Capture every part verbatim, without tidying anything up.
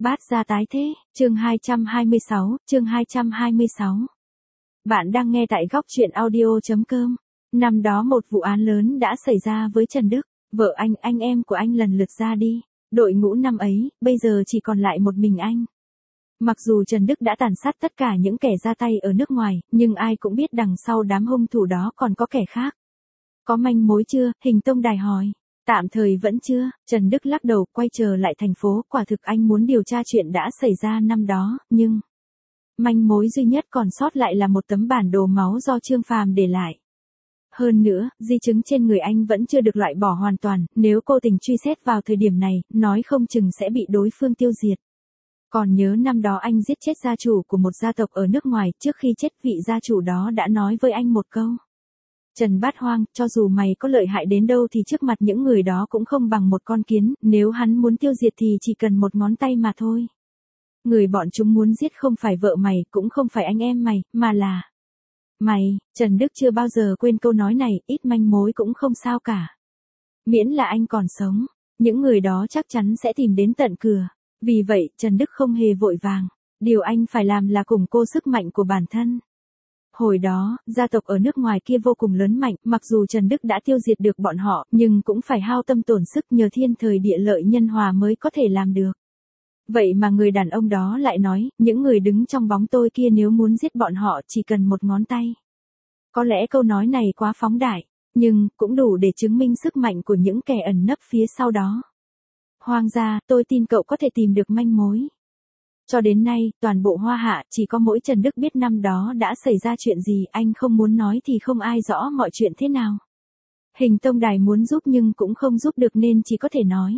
Bát gia tái thế, chương hai trăm hai mươi sáu, chương hai trăm hai mươi sáu. Bạn đang nghe tại góc truyện audio.com. Năm đó một vụ án lớn đã xảy ra với Trần Đức, vợ anh, anh em của anh lần lượt ra đi. Đội ngũ năm ấy, bây giờ chỉ còn lại một mình anh. Mặc dù Trần Đức đã tàn sát tất cả những kẻ ra tay ở nước ngoài, nhưng ai cũng biết đằng sau đám hung thủ đó còn có kẻ khác. Có manh mối chưa? Hình Tông Đài hỏi. Tạm thời vẫn chưa, Trần Đức lắc đầu, quay trở lại thành phố, quả thực anh muốn điều tra chuyện đã xảy ra năm đó, nhưng manh mối duy nhất còn sót lại là một tấm bản đồ máu do Trương Phàm để lại. Hơn nữa, di chứng trên người anh vẫn chưa được loại bỏ hoàn toàn, nếu cô tình truy xét vào thời điểm này, nói không chừng sẽ bị đối phương tiêu diệt. Còn nhớ năm đó anh giết chết gia chủ của một gia tộc ở nước ngoài, trước khi chết vị gia chủ đó đã nói với anh một câu. Trần Bát Hoang, cho dù mày có lợi hại đến đâu thì trước mặt những người đó cũng không bằng một con kiến, nếu hắn muốn tiêu diệt thì chỉ cần một ngón tay mà thôi. Người bọn chúng muốn giết không phải vợ mày, cũng không phải anh em mày, mà là mày. Trần Đức chưa bao giờ quên câu nói này, ít manh mối cũng không sao cả. Miễn là anh còn sống, những người đó chắc chắn sẽ tìm đến tận cửa. Vì vậy, Trần Đức không hề vội vàng. Điều anh phải làm là củng cố sức mạnh của bản thân. Hồi đó, gia tộc ở nước ngoài kia vô cùng lớn mạnh, mặc dù Trần Đức đã tiêu diệt được bọn họ, nhưng cũng phải hao tâm tổn sức nhờ thiên thời địa lợi nhân hòa mới có thể làm được. Vậy mà người đàn ông đó lại nói, những người đứng trong bóng tôi kia nếu muốn giết bọn họ chỉ cần một ngón tay. Có lẽ câu nói này quá phóng đại, nhưng cũng đủ để chứng minh sức mạnh của những kẻ ẩn nấp phía sau đó. Hoang gia, tôi tin cậu có thể tìm được manh mối. Cho đến nay, toàn bộ Hoa Hạ chỉ có mỗi Trần Đức biết năm đó đã xảy ra chuyện gì, anh không muốn nói thì không ai rõ mọi chuyện thế nào. Hình Tông Đài muốn giúp nhưng cũng không giúp được nên chỉ có thể nói.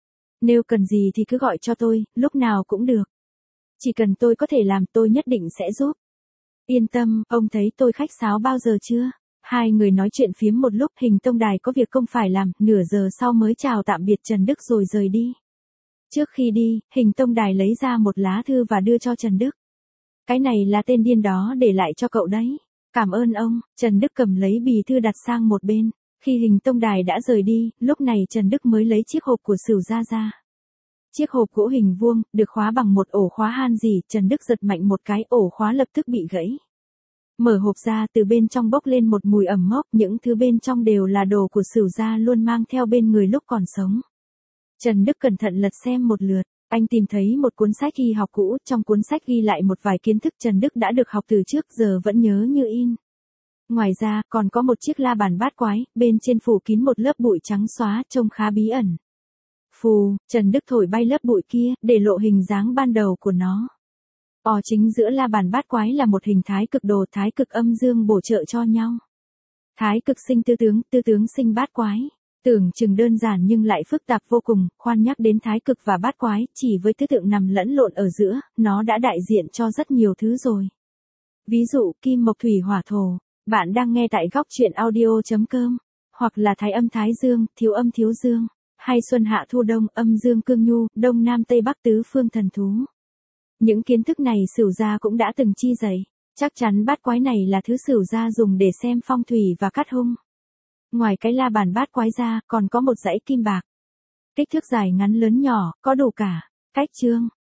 Nếu cần gì thì cứ gọi cho tôi, lúc nào cũng được. Chỉ cần tôi có thể làm tôi nhất định sẽ giúp. Yên tâm, ông thấy tôi khách sáo bao giờ chưa? Hai người nói chuyện phiếm một lúc, Hình Tông Đài có việc công phải làm, nửa giờ sau mới chào tạm biệt Trần Đức rồi rời đi. Trước khi đi, Hình Tông Đài lấy ra một lá thư và đưa cho Trần Đức. Cái này là tên điên đó để lại cho cậu đấy. Cảm ơn ông. Trần Đức cầm lấy bì thư đặt sang một bên. Khi Hình Tông Đài đã rời đi, lúc này Trần Đức mới lấy chiếc hộp của Sửu gia ra. Chiếc hộp gỗ hình vuông, được khóa bằng một ổ khóa han gì, Trần Đức giật mạnh một cái, ổ khóa lập tức bị gãy. Mở hộp ra, từ bên trong bốc lên một mùi ẩm mốc, những thứ bên trong đều là đồ của Sửu gia luôn mang theo bên người lúc còn sống. Trần Đức cẩn thận lật xem một lượt, anh tìm thấy một cuốn sách y học cũ, trong cuốn sách ghi lại một vài kiến thức Trần Đức đã được học từ trước giờ vẫn nhớ như in. Ngoài ra, còn có một chiếc la bàn bát quái, bên trên phủ kín một lớp bụi trắng xóa, trông khá bí ẩn. Phù, Trần Đức thổi bay lớp bụi kia, để lộ hình dáng ban đầu của nó. Ở chính giữa la bàn bát quái là một hình thái cực đồ, thái cực âm dương bổ trợ cho nhau. Thái cực sinh tư tướng, tư tướng sinh bát quái. Tưởng chừng đơn giản nhưng lại phức tạp vô cùng, khoan nhắc đến thái cực và bát quái, chỉ với thứ tượng nằm lẫn lộn ở giữa, nó đã đại diện cho rất nhiều thứ rồi. Ví dụ, kim mộc thủy hỏa thổ. Bạn đang nghe tại góc truyện audio.com, hoặc là thái âm thái dương, thiếu âm thiếu dương, hay xuân hạ thu đông, âm dương cương nhu, đông nam tây bắc tứ phương thần thú. Những kiến thức này Sửu gia cũng đã từng chi dạy, chắc chắn bát quái này là thứ Sửu gia dùng để xem phong thủy và cắt hung. Ngoài cái la bàn bát quái ra, còn có một dãy kim bạc. Kích thước dài ngắn lớn nhỏ, có đủ cả cách chương.